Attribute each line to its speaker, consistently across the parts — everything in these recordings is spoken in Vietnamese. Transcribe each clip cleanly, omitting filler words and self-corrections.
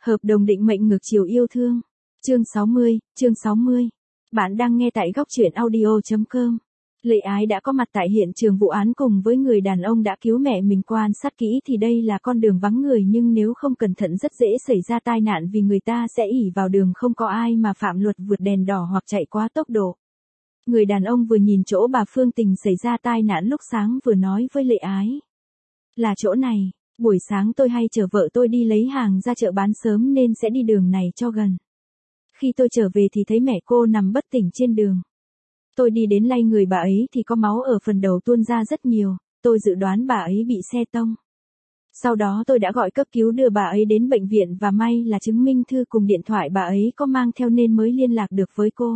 Speaker 1: Hợp đồng định mệnh ngược chiều yêu thương. Chương 60. Bạn đang nghe tại góc truyện audio.com. Lệ Ái đã có mặt tại hiện trường vụ án cùng với người đàn ông đã cứu mẹ mình. Quan sát kỹ thì đây là con đường vắng người, nhưng nếu không cẩn thận rất dễ xảy ra tai nạn vì người ta sẽ ỷ vào đường không có ai mà phạm luật vượt đèn đỏ hoặc chạy quá tốc độ. Người đàn ông vừa nhìn chỗ bà Phương Tình xảy ra tai nạn lúc sáng vừa nói với Lệ Ái. Là chỗ này, buổi sáng tôi hay chở vợ tôi đi lấy hàng ra chợ bán sớm nên sẽ đi đường này cho gần. Khi tôi trở về thì thấy mẹ cô nằm bất tỉnh trên đường. Tôi đi đến lay người bà ấy thì có máu ở phần đầu tuôn ra rất nhiều, tôi dự đoán bà ấy bị xe tông. Sau đó tôi đã gọi cấp cứu đưa bà ấy đến bệnh viện và may là chứng minh thư cùng điện thoại bà ấy có mang theo nên mới liên lạc được với cô.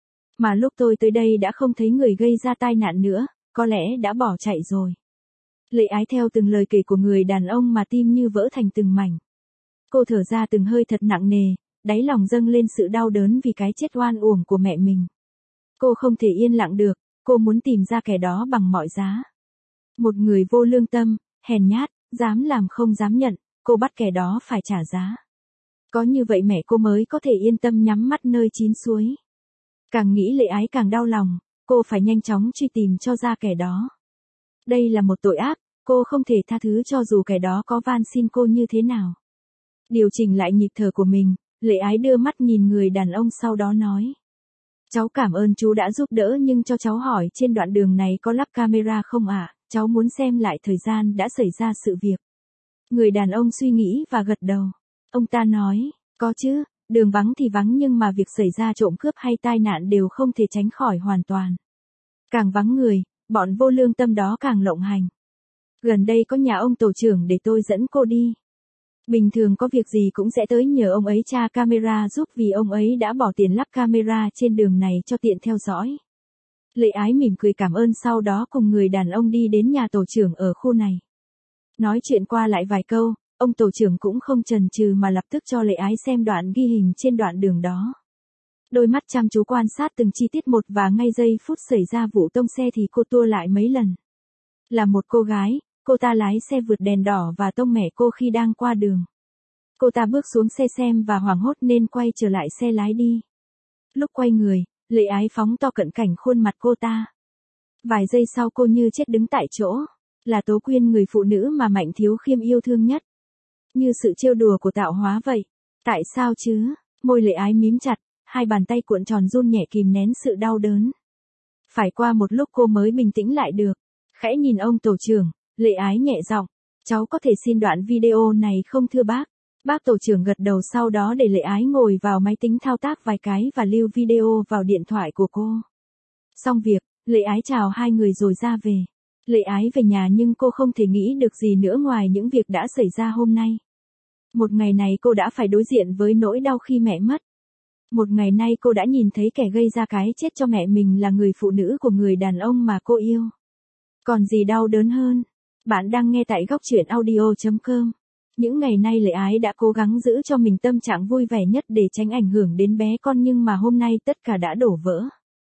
Speaker 1: Mà lúc tôi tới đây đã không thấy người gây ra tai nạn nữa, có lẽ đã bỏ chạy rồi. Lệ Ái theo từng lời kể của người đàn ông mà tim như vỡ thành từng mảnh. Cô thở ra từng hơi thật nặng nề, đáy lòng dâng lên sự đau đớn vì cái chết oan uổng của mẹ mình. Cô không thể yên lặng được, cô muốn tìm ra kẻ đó bằng mọi giá. Một người vô lương tâm, hèn nhát, dám làm không dám nhận, cô bắt kẻ đó phải trả giá. Có như vậy mẹ cô mới có thể yên tâm nhắm mắt nơi chín suối. Càng nghĩ Lệ Ái càng đau lòng, cô phải nhanh chóng truy tìm cho ra kẻ đó. Đây là một tội ác, cô không thể tha thứ cho dù kẻ đó có van xin cô như thế nào. Điều chỉnh lại nhịp thở của mình, Lệ Ái đưa mắt nhìn người đàn ông sau đó nói. Cháu cảm ơn chú đã giúp đỡ, nhưng cho cháu hỏi trên đoạn đường này có lắp camera không ạ? Cháu muốn xem lại thời gian đã xảy ra sự việc. Người đàn ông suy nghĩ và gật đầu. Ông ta nói, có chứ, đường vắng thì vắng nhưng mà việc xảy ra trộm cướp hay tai nạn đều không thể tránh khỏi hoàn toàn. Càng vắng người, bọn vô lương tâm đó càng lộng hành. Gần đây có nhà ông tổ trưởng để tôi dẫn cô đi. Bình thường có việc gì cũng sẽ tới nhờ ông ấy tra camera giúp vì ông ấy đã bỏ tiền lắp camera trên đường này cho tiện theo dõi. Lệ Ái mỉm cười cảm ơn sau đó cùng người đàn ông đi đến nhà tổ trưởng ở khu này. Nói chuyện qua lại vài câu, ông tổ trưởng cũng không chần chừ mà lập tức cho Lệ Ái xem đoạn ghi hình trên đoạn đường đó. Đôi mắt chăm chú quan sát từng chi tiết một và ngay giây phút xảy ra vụ tông xe thì cô tua lại mấy lần. Là một cô gái, cô ta lái xe vượt đèn đỏ và tông mẹ cô khi đang qua đường. Cô ta bước xuống xe xem và hoảng hốt nên quay trở lại xe lái đi. Lúc quay người, Lệ Ái phóng to cận cảnh khuôn mặt cô ta. Vài giây sau cô như chết đứng tại chỗ. Là Tố Quyên, người phụ nữ mà Mạnh Thiếu Khiêm yêu thương nhất. Như sự trêu đùa của tạo hóa vậy. Tại sao chứ? Môi Lệ Ái mím chặt, hai bàn tay cuộn tròn run nhẹ kìm nén sự đau đớn. Phải qua một lúc cô mới bình tĩnh lại được. Khẽ nhìn ông tổ trưởng, Lệ Ái nhẹ giọng, cháu có thể xin đoạn video này không thưa bác? Bác tổ trưởng gật đầu, sau đó để Lệ Ái ngồi vào máy tính thao tác vài cái và lưu video vào điện thoại của cô. Xong việc, Lệ Ái chào hai người rồi ra về. Lệ Ái về nhà nhưng cô không thể nghĩ được gì nữa ngoài những việc đã xảy ra hôm nay. Một ngày này cô đã phải đối diện với nỗi đau khi mẹ mất. Một ngày nay cô đã nhìn thấy kẻ gây ra cái chết cho mẹ mình là người phụ nữ của người đàn ông mà cô yêu. Còn gì đau đớn hơn? Bạn đang nghe tại góc truyện audio.com. Những ngày nay Lệ Ái đã cố gắng giữ cho mình tâm trạng vui vẻ nhất để tránh ảnh hưởng đến bé con, nhưng mà hôm nay tất cả đã đổ vỡ.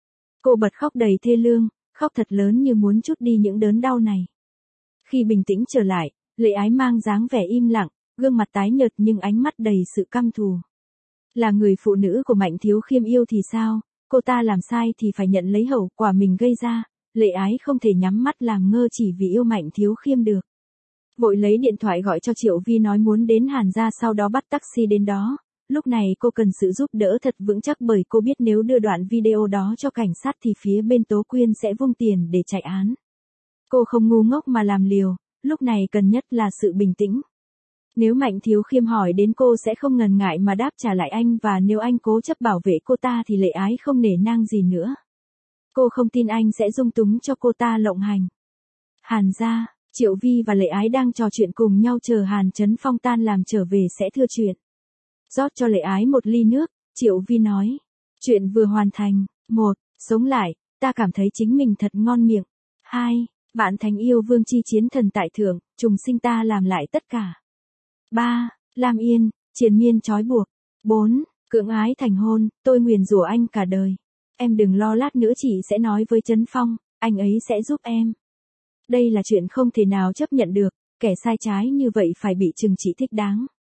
Speaker 1: Cô bật khóc đầy thê lương, khóc thật lớn như muốn trút đi những đớn đau này. Khi bình tĩnh trở lại, Lệ Ái mang dáng vẻ im lặng, gương mặt tái nhợt nhưng ánh mắt đầy sự căm thù. Là người phụ nữ của Mạnh Thiếu Khiêm yêu thì sao, cô ta làm sai thì phải nhận lấy hậu quả mình gây ra. Lệ Ái không thể nhắm mắt làm ngơ chỉ vì yêu Mạnh Thiếu Khiêm được. Vội lấy điện thoại gọi cho Triệu Vi nói muốn đến Hàn Gia, sau đó bắt taxi đến đó. Lúc này cô cần sự giúp đỡ thật vững chắc bởi cô biết nếu đưa đoạn video đó cho cảnh sát thì phía bên Tố Quyên sẽ vung tiền để chạy án. Cô không ngu ngốc mà làm liều, lúc này cần nhất là sự bình tĩnh. Nếu Mạnh Thiếu Khiêm hỏi đến cô sẽ không ngần ngại mà đáp trả lại anh, và nếu anh cố chấp bảo vệ cô ta thì Lệ Ái không nể nang gì nữa. Cô không tin anh sẽ dung túng cho cô ta lộng hành. Hàn Gia, Triệu Vi và Lệ Ái đang trò chuyện cùng nhau chờ Hàn Chấn Phong tan làm trở về sẽ thưa chuyện. Rót cho Lệ Ái một ly nước, Triệu Vi nói. Chuyện vừa hoàn thành. 1. Sống lại, ta cảm thấy chính mình thật ngon miệng. 2. Vạn Thành yêu vương chi chiến thần tại thượng, trùng sinh ta làm lại tất cả. 3. Lam Yên, triền miên trói buộc. 4. Cưỡng ái thành hôn, tôi nguyền rủa anh cả đời. Em đừng lo, lát nữa chị sẽ nói với Trấn Phong, anh ấy sẽ giúp em. Đây là chuyện không thể nào chấp nhận được, kẻ sai trái như vậy phải bị trừng trị thích đáng.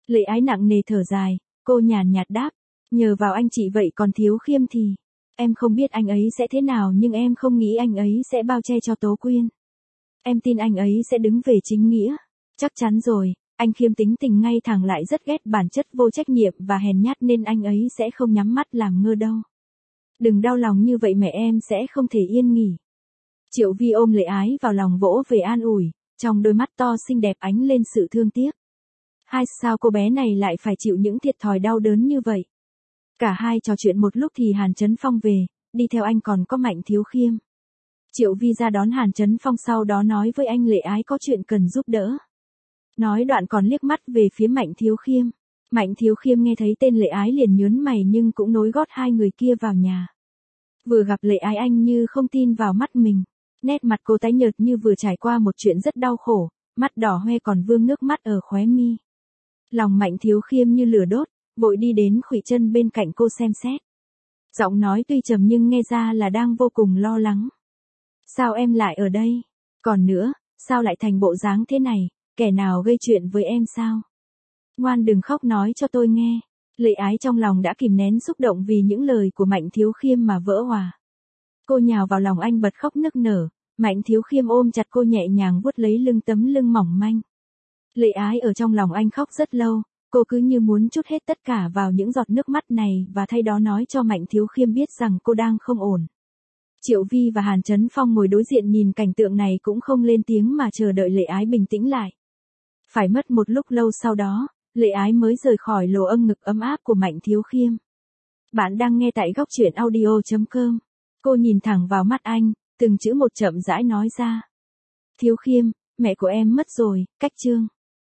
Speaker 1: Lệ Ái nặng nề thở dài, cô nhàn nhạt đáp, nhờ vào anh chị vậy còn Thiếu Khiêm thì, em không biết anh ấy sẽ thế nào nhưng em không nghĩ anh ấy sẽ bao che cho Tố Quyên. Em tin anh ấy sẽ đứng về chính nghĩa. Chắc chắn rồi, anh Khiêm tính tình ngay thẳng lại rất ghét bản chất vô trách nhiệm và hèn nhát nên anh ấy sẽ không nhắm mắt làm ngơ đâu. Đừng đau lòng như vậy mẹ em sẽ không thể yên nghỉ. Triệu Vi ôm Lệ Ái vào lòng vỗ về an ủi, trong đôi mắt to xinh đẹp ánh lên sự thương tiếc. Sao cô bé này lại phải chịu những thiệt thòi đau đớn như vậy? Cả hai trò chuyện một lúc thì Hàn Chấn Phong về, đi theo anh còn có Mạnh Thiếu Khiêm. Triệu Vi ra đón Hàn Chấn Phong sau đó nói với anh Lệ Ái có chuyện cần giúp đỡ. Nói đoạn còn liếc mắt về phía Mạnh Thiếu Khiêm. Mạnh Thiếu Khiêm nghe thấy tên Lệ Ái liền nhớn mày nhưng cũng nối gót hai người kia vào nhà. Vừa gặp Lệ Ái anh như không tin vào mắt mình. Nét mặt cô tái nhợt như vừa trải qua một chuyện rất đau khổ, mắt đỏ hoe còn vương nước mắt ở khóe mi. Lòng Mạnh Thiếu Khiêm như lửa đốt, vội đi đến khuỵu chân bên cạnh cô xem xét. Giọng nói tuy trầm nhưng nghe ra là đang vô cùng lo lắng. Sao em lại ở đây? Còn nữa, sao lại thành bộ dáng thế này, kẻ nào gây chuyện với em sao? Ngoan đừng khóc nói cho tôi nghe. Lệ Ái trong lòng đã kìm nén xúc động vì những lời của Mạnh Thiếu Khiêm mà vỡ òa. Cô nhào vào lòng anh bật khóc nức nở, Mạnh Thiếu Khiêm ôm chặt cô nhẹ nhàng vuốt lấy tấm lưng mỏng manh. Lệ Ái ở trong lòng anh khóc rất lâu, cô cứ như muốn trút hết tất cả vào những giọt nước mắt này và thay đó nói cho Mạnh Thiếu Khiêm biết rằng cô đang không ổn. Triệu Vi và Hàn Chấn Phong ngồi đối diện nhìn cảnh tượng này cũng không lên tiếng mà chờ đợi Lệ Ái bình tĩnh lại. Phải mất một lúc lâu sau đó, Lệ Ái mới rời khỏi lồ âm ngực ấm áp của Mạnh Thiếu Khiêm. Bạn đang nghe tại góc truyện audio.com. Cô nhìn thẳng vào mắt anh, từng chữ một chậm rãi nói ra. Thiếu Khiêm, mẹ của em mất rồi, cách Trương.